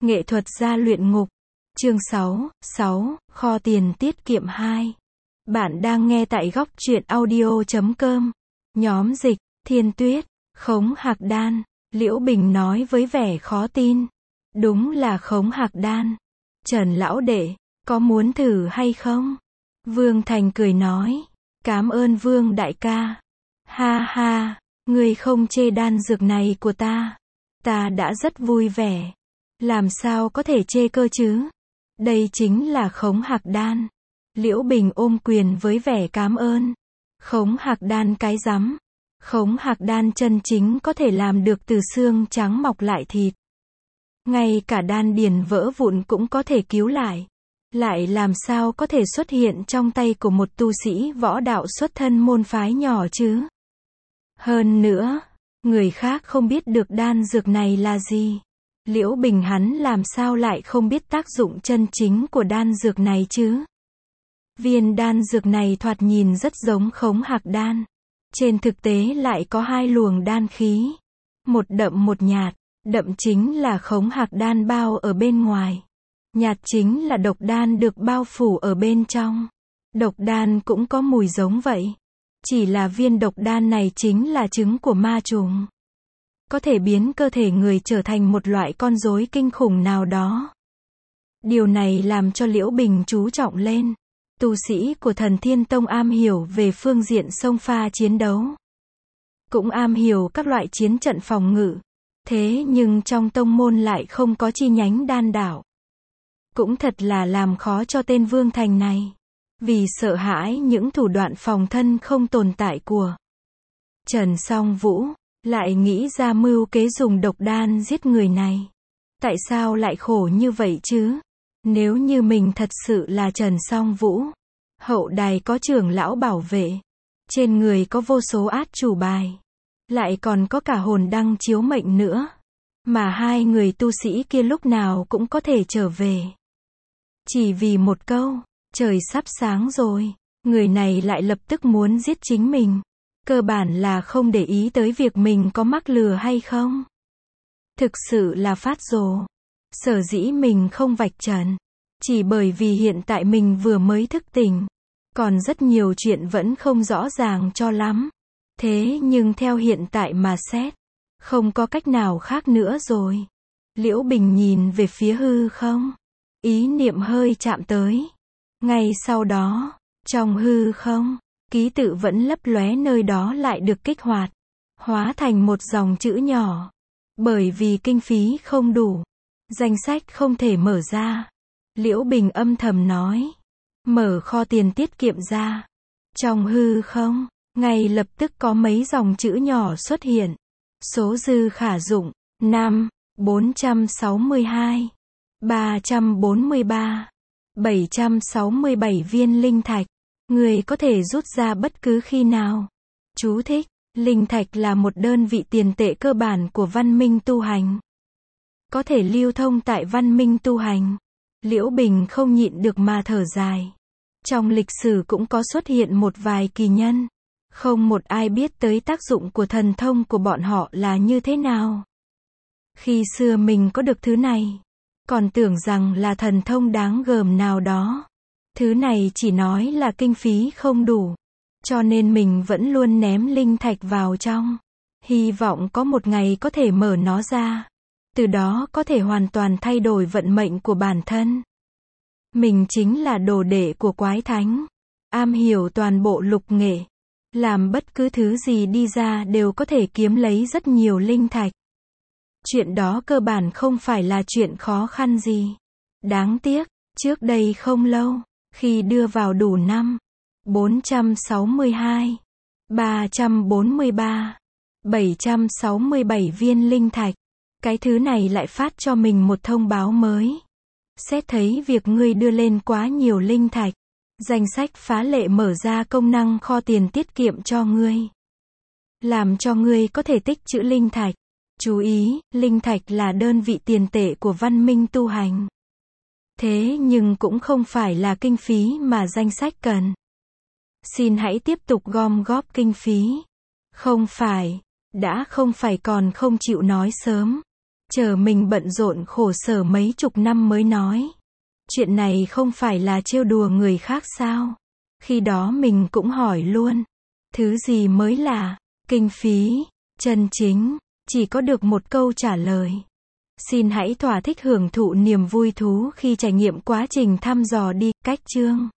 Nghệ thuật gia luyện ngục. Chương 6, kho tiền tiết kiệm 2. Bạn đang nghe tại góc truyện audio.com. Nhóm dịch, Thiên Tuyết, Khống Hạc Đan. Liễu Bình nói với vẻ khó tin. Đúng là Khống Hạc Đan. Trần lão đệ, có muốn thử hay không? Vương Thành cười nói. Cám ơn Vương đại ca. Ha ha, ngươi không chê đan dược này của ta. Ta đã rất vui vẻ. Làm sao có thể chê cơ chứ? Đây chính là Khống Hạc Đan. Liễu Bình ôm quyền với vẻ cảm ơn. Khống Hạc Đan cái rắm. Khống Hạc Đan chân chính có thể làm được từ xương trắng mọc lại thịt. Ngay cả đan điền vỡ vụn cũng có thể cứu lại. Lại làm sao có thể xuất hiện trong tay của một tu sĩ võ đạo xuất thân môn phái nhỏ chứ? Hơn nữa, người khác không biết được đan dược này là gì. Liễu Bình hắn làm sao lại không biết tác dụng chân chính của đan dược này chứ? Viên đan dược này thoạt nhìn rất giống Khống Hạc Đan. Trên thực tế lại có hai luồng đan khí. Một đậm một nhạt. Đậm chính là Khống Hạc Đan bao ở bên ngoài. Nhạt chính là độc đan được bao phủ ở bên trong. Độc đan cũng có mùi giống vậy. Chỉ là viên độc đan này chính là trứng của ma trùng. Có thể biến cơ thể người trở thành một loại con rối kinh khủng nào đó. Điều này làm cho Liễu Bình chú trọng lên. Tu sĩ của Thần Thiên Tông am hiểu về phương diện xông pha chiến đấu. Cũng am hiểu các loại chiến trận phòng ngự. Thế nhưng trong tông môn lại không có chi nhánh đan đạo. Cũng thật là làm khó cho tên Vương Thành này. Vì sợ hãi những thủ đoạn phòng thân không tồn tại của Trần Song Vũ, lại nghĩ ra mưu kế dùng độc đan giết người này. Tại sao lại khổ như vậy chứ? Nếu như mình thật sự là Trần Song Vũ, hậu đài có trưởng lão bảo vệ, trên người có vô số át chủ bài, lại còn có cả hồn đăng chiếu mệnh nữa, mà hai người tu sĩ kia lúc nào cũng có thể trở về. Chỉ vì một câu, trời sắp sáng rồi, người này lại lập tức muốn giết chính mình. Cơ bản là không để ý tới việc mình có mắc lừa hay không. Thực sự là phát rồ. Sở dĩ mình không vạch trần, chỉ bởi vì hiện tại mình vừa mới thức tỉnh. Còn rất nhiều chuyện vẫn không rõ ràng cho lắm. Thế nhưng theo hiện tại mà xét, không có cách nào khác nữa rồi. Liễu Bình nhìn về phía hư không. Ý niệm hơi chạm tới. Ngay sau đó, trong hư không, ký tự vẫn lấp lóe nơi đó lại được kích hoạt, hóa thành một dòng chữ nhỏ. Bởi vì kinh phí không đủ, danh sách không thể mở ra. Liễu Bình âm thầm nói. Mở kho tiền tiết kiệm ra. Trong hư không, ngay lập tức có mấy dòng chữ nhỏ xuất hiện. Số dư khả dụng, 5, 462, 343, 767 viên linh thạch. Người có thể rút ra bất cứ khi nào. Chú thích, linh thạch là một đơn vị tiền tệ cơ bản của văn minh tu hành. Có thể lưu thông tại văn minh tu hành. Liễu Bình không nhịn được mà thở dài. Trong lịch sử cũng có xuất hiện một vài kỳ nhân. Không một ai biết tới tác dụng của thần thông của bọn họ là như thế nào. Khi xưa mình có được thứ này, còn tưởng rằng là thần thông đáng gờm nào đó. Thứ này chỉ nói là kinh phí không đủ. Cho nên mình vẫn luôn ném linh thạch vào trong. Hy vọng có một ngày có thể mở nó ra. Từ đó có thể hoàn toàn thay đổi vận mệnh của bản thân. Mình chính là đồ đệ của quái thánh. Am hiểu toàn bộ lục nghệ. Làm bất cứ thứ gì đi ra đều có thể kiếm lấy rất nhiều linh thạch. Chuyện đó cơ bản không phải là chuyện khó khăn gì. Đáng tiếc, trước đây không lâu, khi đưa vào đủ 5, 462, 343, 767 viên linh thạch, cái thứ này lại phát cho mình một thông báo mới. Xét thấy việc ngươi đưa lên quá nhiều linh thạch, danh sách phá lệ mở ra công năng kho tiền tiết kiệm cho ngươi. Làm cho ngươi có thể tích trữ linh thạch. Chú ý, linh thạch là đơn vị tiền tệ của văn minh tu hành. Thế nhưng cũng không phải là kinh phí mà danh sách cần. Xin hãy tiếp tục gom góp kinh phí. Không phải, đã không phải còn không chịu nói sớm. Chờ mình bận rộn khổ sở mấy chục năm mới nói. Chuyện này không phải là trêu đùa người khác sao? Khi đó mình cũng hỏi luôn. Thứ gì mới là kinh phí, chân chính, chỉ có được một câu trả lời. Xin hãy thỏa thích hưởng thụ niềm vui thú khi trải nghiệm quá trình thăm dò đi, cách chương.